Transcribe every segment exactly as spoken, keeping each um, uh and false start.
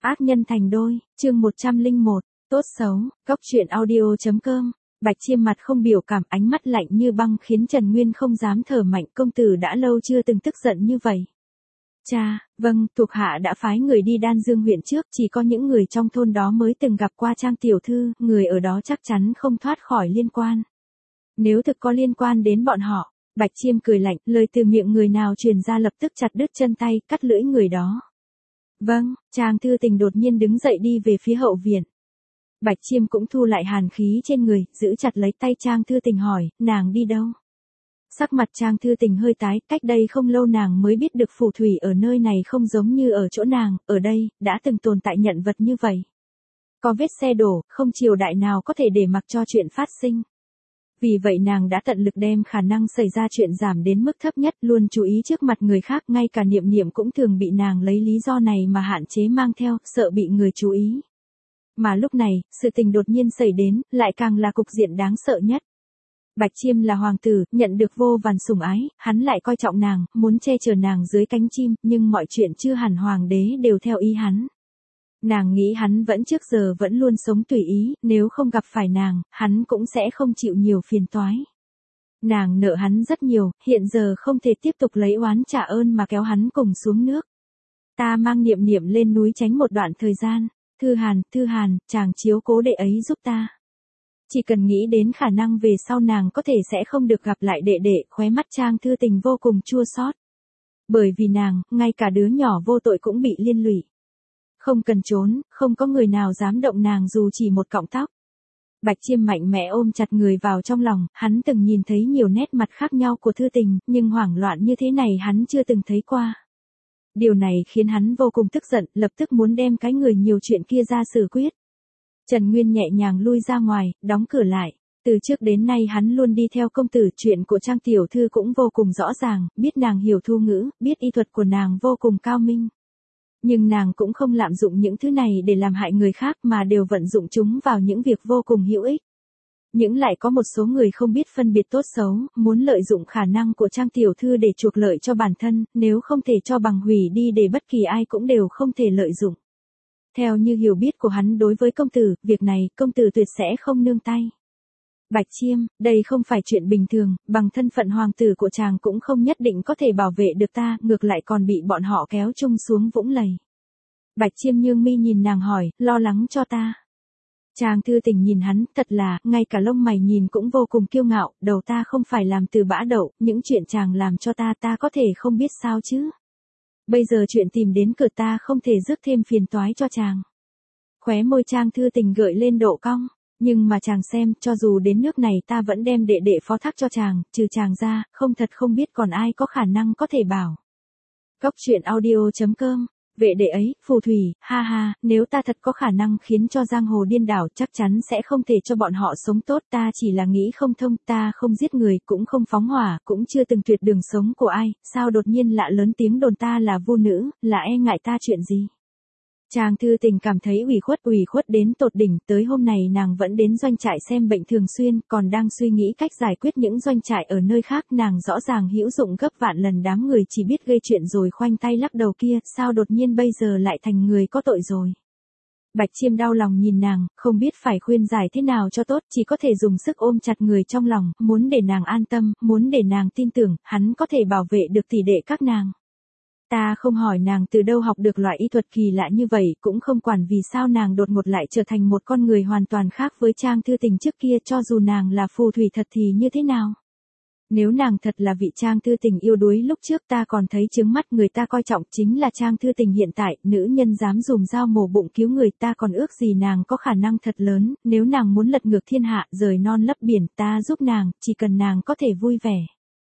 Ác nhân thành đôi, chương một trăm lẻ một, tốt xấu, góc truyện audio.com. Bạch Chiêm mặt không biểu cảm, ánh mắt lạnh như băng khiến Trần Nguyên không dám thở mạnh. Công tử đã lâu chưa từng tức giận như vậy. Cha, vâng, thuộc hạ đã phái người đi Đan Dương huyện trước, chỉ có những người trong thôn đó mới từng gặp qua Trang tiểu thư, người ở đó chắc chắn không thoát khỏi liên quan. Nếu thực có liên quan đến bọn họ, Bạch Chiêm cười lạnh, lời từ miệng người nào truyền ra lập tức chặt đứt chân tay, cắt lưỡi người đó. Vâng, Trang Thư Tình đột nhiên đứng dậy đi về phía hậu viện. Bạch Chiêm cũng thu lại hàn khí trên người, giữ chặt lấy tay Trang Thư Tình hỏi, nàng đi đâu? Sắc mặt Trang Thư Tình hơi tái, cách đây không lâu nàng mới biết được phù thủy ở nơi này không giống như ở chỗ nàng, ở đây, đã từng tồn tại nhận vật như vậy. Có vết xe đổ, không triều đại nào có thể để mặc cho chuyện phát sinh. Vì vậy nàng đã tận lực đem khả năng xảy ra chuyện giảm đến mức thấp nhất, luôn chú ý trước mặt người khác, ngay cả Niệm Niệm cũng thường bị nàng lấy lý do này mà hạn chế mang theo, sợ bị người chú ý. Mà lúc này, sự tình đột nhiên xảy đến, lại càng là cục diện đáng sợ nhất. Bạch Chiêm là hoàng tử, nhận được vô vàn sủng ái, hắn lại coi trọng nàng, muốn che chở nàng dưới cánh chim, nhưng mọi chuyện chưa hẳn hoàng đế đều theo ý hắn. Nàng nghĩ hắn vẫn trước giờ vẫn luôn sống tùy ý, nếu không gặp phải nàng, hắn cũng sẽ không chịu nhiều phiền toái. Nàng nợ hắn rất nhiều, hiện giờ không thể tiếp tục lấy oán trả ơn mà kéo hắn cùng xuống nước. Ta mang Niệm Niệm lên núi tránh một đoạn thời gian. Thư Hàn, Thư Hàn, chàng chiếu cố đệ ấy giúp ta. Chỉ cần nghĩ đến khả năng về sau nàng có thể sẽ không được gặp lại đệ đệ, khóe mắt Trang Thư Tình vô cùng chua xót. Bởi vì nàng, ngay cả đứa nhỏ vô tội cũng bị liên lụy. Không cần trốn, không có người nào dám động nàng dù chỉ một cọng tóc. Bạch Chiêm mạnh mẽ ôm chặt người vào trong lòng, hắn từng nhìn thấy nhiều nét mặt khác nhau của Thư Tình, nhưng hoảng loạn như thế này hắn chưa từng thấy qua. Điều này khiến hắn vô cùng tức giận, lập tức muốn đem cái người nhiều chuyện kia ra xử quyết. Trần Nguyên nhẹ nhàng lui ra ngoài, đóng cửa lại. Từ trước đến nay hắn luôn đi theo công tử, chuyện của Trang tiểu thư cũng vô cùng rõ ràng, biết nàng hiểu thu ngữ, biết y thuật của nàng vô cùng cao minh. Nhưng nàng cũng không lạm dụng những thứ này để làm hại người khác mà đều vận dụng chúng vào những việc vô cùng hữu ích. Nhưng lại có một số người không biết phân biệt tốt xấu, muốn lợi dụng khả năng của Trang tiểu thư để chuộc lợi cho bản thân, nếu không thể cho bằng hủy đi để bất kỳ ai cũng đều không thể lợi dụng. Theo như hiểu biết của hắn đối với công tử, việc này, công tử tuyệt sẽ không nương tay. Bạch Chiêm, đây không phải chuyện bình thường, bằng thân phận hoàng tử của chàng cũng không nhất định có thể bảo vệ được ta, ngược lại còn bị bọn họ kéo chung xuống vũng lầy. Bạch Chiêm nhương mi nhìn nàng hỏi, lo lắng cho ta. Trang Thư Tình nhìn hắn, thật là, ngay cả lông mày nhìn cũng vô cùng kiêu ngạo, đầu ta không phải làm từ bã đậu, những chuyện chàng làm cho ta ta có thể không biết sao chứ. Bây giờ chuyện tìm đến cửa ta không thể rước thêm phiền toái cho chàng. Khóe môi Trang Thư Tình gợi lên độ cong, nhưng mà chàng xem, cho dù đến nước này ta vẫn đem đệ đệ phó thác cho chàng, trừ chàng ra, không thật không biết còn ai có khả năng có thể bảo. Góc truyện audio.com. Vệ đệ ấy, phù thủy, ha ha, nếu ta thật có khả năng khiến cho giang hồ điên đảo chắc chắn sẽ không thể cho bọn họ sống tốt, ta chỉ là nghĩ không thông, ta không giết người, cũng không phóng hỏa, cũng chưa từng tuyệt đường sống của ai, sao đột nhiên lạ lớn tiếng đồn ta là vu nữ, là e ngại ta chuyện gì? Trang Thư Tình cảm thấy ủy khuất ủy khuất đến tột đỉnh, tới hôm này nàng vẫn đến doanh trại xem bệnh thường xuyên, còn đang suy nghĩ cách giải quyết những doanh trại ở nơi khác, nàng rõ ràng hữu dụng gấp vạn lần đám người chỉ biết gây chuyện rồi khoanh tay lắc đầu kia, sao đột nhiên bây giờ lại thành người có tội rồi. Bạch Chiêm đau lòng nhìn nàng, không biết phải khuyên giải thế nào cho tốt, chỉ có thể dùng sức ôm chặt người trong lòng, muốn để nàng an tâm, muốn để nàng tin tưởng, hắn có thể bảo vệ được tỷ đệ các nàng. Ta không hỏi nàng từ đâu học được loại y thuật kỳ lạ như vậy, cũng không quản vì sao nàng đột ngột lại trở thành một con người hoàn toàn khác với Trang Thư Tình trước kia, cho dù nàng là phù thủy thật thì như thế nào. Nếu nàng thật là vị Trang Thư Tình yêu đuối lúc trước ta còn thấy chướng mắt, người ta coi trọng chính là Trang Thư Tình hiện tại, nữ nhân dám dùng dao mổ bụng cứu người, ta còn ước gì nàng có khả năng thật lớn, nếu nàng muốn lật ngược thiên hạ, rời non lấp biển, ta giúp nàng, chỉ cần nàng có thể vui vẻ.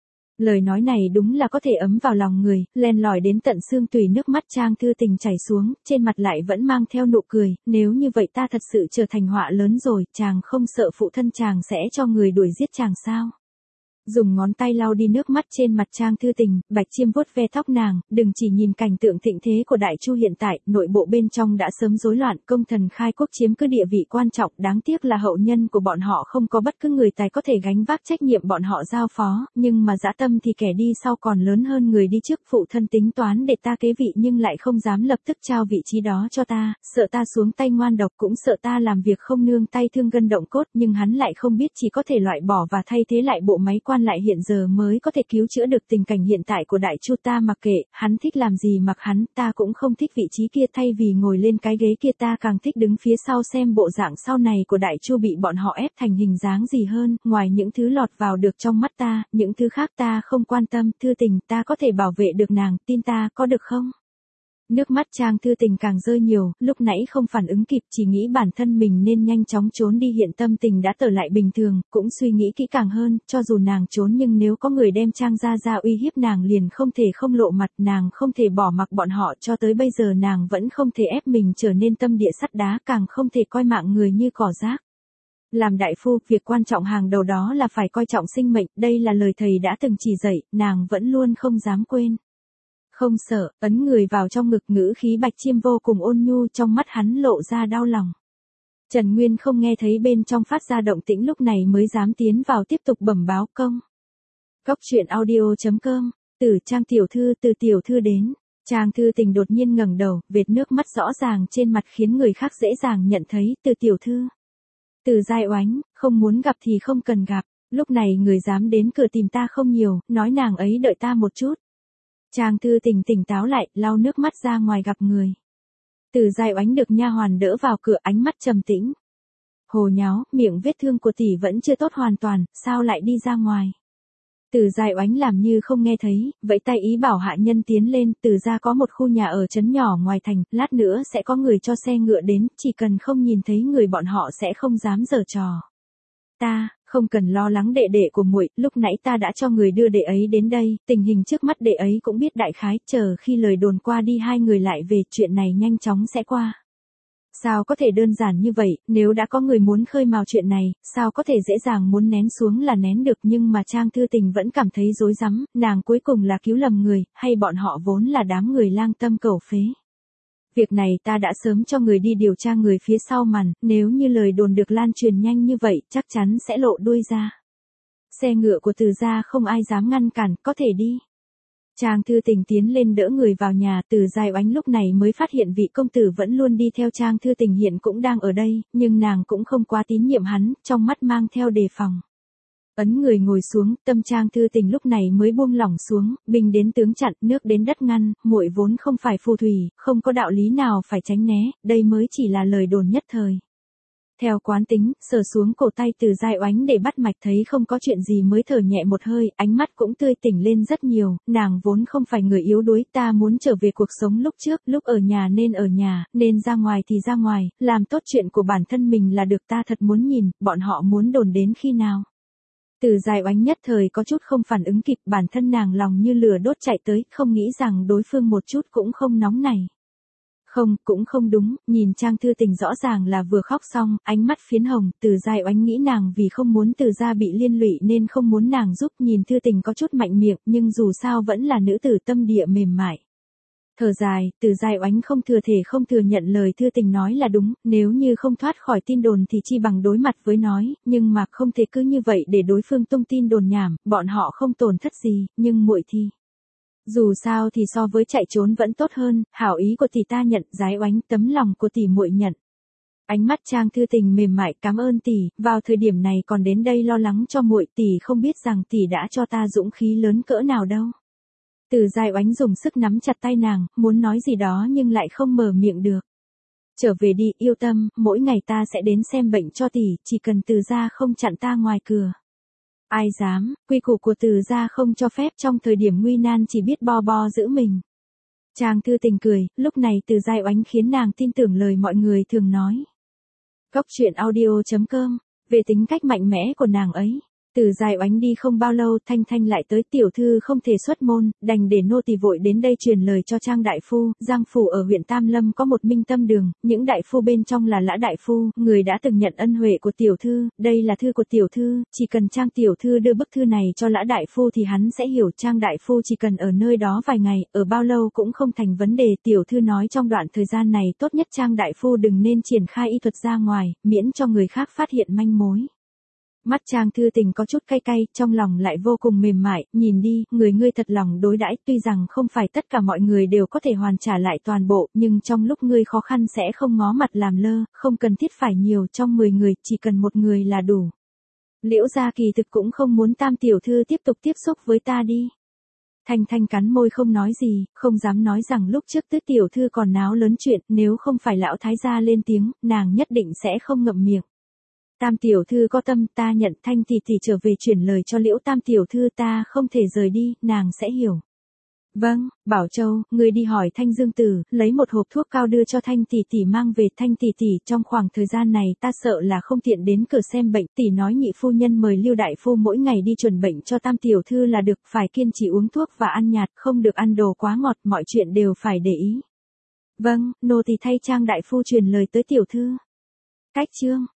Lời nói này đúng là có thể ấm vào lòng người, len lỏi đến tận xương tủy, nước mắt Trang Thư Tình chảy xuống, trên mặt lại vẫn mang theo nụ cười, nếu như vậy ta thật sự trở thành họa lớn rồi, chàng không sợ phụ thân chàng sẽ cho người đuổi giết chàng sao? Dùng ngón tay lau đi nước mắt trên mặt Trang Thư Tình, Bạch Chiêm vuốt ve tóc nàng, đừng chỉ nhìn cảnh tượng thịnh thế của Đại Chu hiện tại, nội bộ bên trong đã sớm rối loạn, công thần khai quốc chiếm cứ địa vị quan trọng, đáng tiếc là hậu nhân của bọn họ không có bất cứ người tài có thể gánh vác trách nhiệm bọn họ giao phó, nhưng mà dã tâm thì kẻ đi sau còn lớn hơn người đi trước, phụ thân tính toán để ta kế vị nhưng lại không dám lập tức trao vị trí đó cho ta, sợ ta xuống tay ngoan độc, cũng sợ ta làm việc không nương tay thương gân động cốt, nhưng hắn lại không biết chỉ có thể loại bỏ và thay thế lại bộ máy quan lại hiện giờ mới có thể cứu chữa được tình cảnh hiện tại của Đại Chu. Ta mặc kệ, hắn thích làm gì mặc hắn, ta cũng không thích vị trí kia, thay vì ngồi lên cái ghế kia ta càng thích đứng phía sau xem bộ dạng sau này của Đại Chu bị bọn họ ép thành hình dáng gì hơn, ngoài những thứ lọt vào được trong mắt ta, những thứ khác ta không quan tâm, Thư Tình, ta có thể bảo vệ được nàng, tin ta, có được không? Nước mắt Trang Thư Tình càng rơi nhiều, lúc nãy không phản ứng kịp, chỉ nghĩ bản thân mình nên nhanh chóng trốn đi, hiện tâm tình đã trở lại bình thường, cũng suy nghĩ kỹ càng hơn, cho dù nàng trốn nhưng nếu có người đem Trang gia ra uy hiếp nàng liền không thể không lộ mặt, nàng không thể bỏ mặc bọn họ, cho tới bây giờ nàng vẫn không thể ép mình trở nên tâm địa sắt đá, càng không thể coi mạng người như cỏ rác. Làm đại phu, việc quan trọng hàng đầu đó là phải coi trọng sinh mệnh, đây là lời thầy đã từng chỉ dạy, nàng vẫn luôn không dám quên. Không sợ, ấn người vào trong ngực, ngữ khí Bạch Chiêm vô cùng ôn nhu, trong mắt hắn lộ ra đau lòng. Trần Nguyên không nghe thấy bên trong phát ra động tĩnh, lúc này mới dám tiến vào tiếp tục bẩm báo công. Cóc truyện audio chấm com, từ Trang tiểu thư, từ tiểu thư đến. Trang Thư Tình đột nhiên ngẩng đầu, vệt nước mắt rõ ràng trên mặt khiến người khác dễ dàng nhận thấy, từ tiểu thư. Từ Giai Oánh, không muốn gặp thì không cần gặp, lúc này người dám đến cửa tìm ta không nhiều, nói nàng ấy đợi ta một chút. Trang Thư Tình tỉnh táo lại, lau nước mắt ra ngoài gặp người. Từ Giai Oánh được nha hoàn đỡ vào cửa, ánh mắt trầm tĩnh. Hồ nháo, miệng vết thương của tỷ vẫn chưa tốt hoàn toàn, sao lại đi ra ngoài? Từ Giai Oánh làm như không nghe thấy, vẫy tay ý bảo hạ nhân tiến lên, từ gia có một khu nhà ở trấn nhỏ ngoài thành, lát nữa sẽ có người cho xe ngựa đến, chỉ cần không nhìn thấy người bọn họ sẽ không dám giở trò. Ta, không cần lo lắng đệ đệ của muội, lúc nãy ta đã cho người đưa đệ ấy đến đây, tình hình trước mắt đệ ấy cũng biết đại khái, chờ khi lời đồn qua đi hai người lại về, chuyện này nhanh chóng sẽ qua. Sao có thể đơn giản như vậy, nếu đã có người muốn khơi mào chuyện này, sao có thể dễ dàng muốn nén xuống là nén được, nhưng mà Trang Thư Tình vẫn cảm thấy rối rắm, nàng cuối cùng là cứu lầm người, hay bọn họ vốn là đám người lang tâm cầu phế. Việc này ta đã sớm cho người đi điều tra người phía sau màn, nếu như lời đồn được lan truyền nhanh như vậy, chắc chắn sẽ lộ đuôi ra. Xe ngựa của Từ gia không ai dám ngăn cản, có thể đi. Trang Thư Tình tiến lên đỡ người vào nhà, Từ Giai Oánh lúc này mới phát hiện vị công tử vẫn luôn đi theo Trang Thư Tình hiện cũng đang ở đây, nhưng nàng cũng không quá tín nhiệm hắn, trong mắt mang theo đề phòng. Ấn người ngồi xuống, tâm Trang Thư Tình lúc này mới buông lỏng xuống, binh đến tướng chặn, nước đến đất ngăn, muội vốn không phải phù thủy, không có đạo lý nào phải tránh né, đây mới chỉ là lời đồn nhất thời. Theo quán tính, sờ xuống cổ tay Từ Giai Oánh để bắt mạch, thấy không có chuyện gì mới thở nhẹ một hơi, ánh mắt cũng tươi tỉnh lên rất nhiều, nàng vốn không phải người yếu đuối, ta muốn trở về cuộc sống lúc trước, lúc ở nhà nên ở nhà, nên ra ngoài thì ra ngoài, làm tốt chuyện của bản thân mình là được, ta thật muốn nhìn, bọn họ muốn đồn đến khi nào. Từ Giai Oánh nhất thời có chút không phản ứng kịp, bản thân nàng lòng như lửa đốt chạy tới, không nghĩ rằng đối phương một chút cũng không nóng này. Không, cũng không đúng, nhìn Trang Thư Tình rõ ràng là vừa khóc xong, ánh mắt phiến hồng, Từ Giai Oánh nghĩ nàng vì không muốn Từ gia bị liên lụy nên không muốn nàng giúp, nhìn Thư Tình có chút mạnh miệng, nhưng dù sao vẫn là nữ tử tâm địa mềm mại. Thở dài, Từ Giai Oánh không thừa thể không thừa nhận lời Thư Tình nói là đúng, nếu như không thoát khỏi tin đồn thì chi bằng đối mặt với nói, nhưng mà không thể cứ như vậy để đối phương tung tin đồn nhảm, bọn họ không tổn thất gì, nhưng muội thì... Dù sao thì so với chạy trốn vẫn tốt hơn, hảo ý của tỷ ta nhận, Giai Oánh, tấm lòng của tỷ muội nhận. Ánh mắt Trang Thư Tình mềm mại, cảm ơn tỷ, vào thời điểm này còn đến đây lo lắng cho muội, tỷ không biết rằng tỷ đã cho ta dũng khí lớn cỡ nào đâu. Từ Giai Oánh dùng sức nắm chặt tay nàng, muốn nói gì đó nhưng lại không mở miệng được. Trở về đi, yêu tâm, mỗi ngày ta sẽ đến xem bệnh cho tỷ, chỉ cần Từ gia không chặn ta ngoài cửa. Ai dám, quy củ của Từ gia không cho phép, trong thời điểm nguy nan chỉ biết bo bo giữ mình. Trang Thư Tình cười, lúc này Từ Giai Oánh khiến nàng tin tưởng lời mọi người thường nói. Cóc truyện audio chấm com, về tính cách mạnh mẽ của nàng ấy. Từ Dài Oánh đi không bao lâu Thanh Thanh lại tới, tiểu thư không thể xuất môn, đành để nô tỳ vội đến đây truyền lời cho Trang đại phu. Giang phủ ở huyện Tam Lâm có một Minh Tâm đường, những đại phu bên trong là Lã đại phu, người đã từng nhận ân huệ của tiểu thư, đây là thư của tiểu thư, chỉ cần Trang tiểu thư đưa bức thư này cho Lã đại phu thì hắn sẽ hiểu. Trang đại phu chỉ cần ở nơi đó vài ngày, ở bao lâu cũng không thành vấn đề. Tiểu thư nói trong đoạn thời gian này tốt nhất Trang đại phu đừng nên triển khai y thuật ra ngoài, miễn cho người khác phát hiện manh mối. Mắt Trang Thư Tình có chút cay cay, trong lòng lại vô cùng mềm mại, nhìn đi, người ngươi thật lòng đối đãi, tuy rằng không phải tất cả mọi người đều có thể hoàn trả lại toàn bộ, nhưng trong lúc ngươi khó khăn sẽ không ngó mặt làm lơ, không cần thiết phải nhiều, trong mười người, chỉ cần một người là đủ. Liễu gia kỳ thực cũng không muốn Tam tiểu thư tiếp tục tiếp xúc với ta đi. Thanh Thanh cắn môi không nói gì, không dám nói rằng lúc trước Tứ tiểu thư còn náo lớn chuyện, nếu không phải lão thái gia lên tiếng, nàng nhất định sẽ không ngậm miệng. Tam tiểu thư có tâm, ta nhận. Thanh tỷ tỷ trở về chuyển lời cho Liễu Tam tiểu thư, ta không thể rời đi, nàng sẽ hiểu. Vâng, Bảo Châu, ngươi đi hỏi Thanh Dương Tử, lấy một hộp thuốc cao đưa cho Thanh tỷ tỷ mang về. Thanh tỷ tỷ, trong khoảng thời gian này ta sợ là không tiện đến cửa xem bệnh, tỷ nói nhị phu nhân mời Lưu đại phu mỗi ngày đi chuẩn bệnh cho Tam tiểu thư là được, phải kiên trì uống thuốc và ăn nhạt, không được ăn đồ quá ngọt, mọi chuyện đều phải để ý. Vâng, nô tỳ thay Trang đại phu truyền lời tới tiểu thư. Cách chương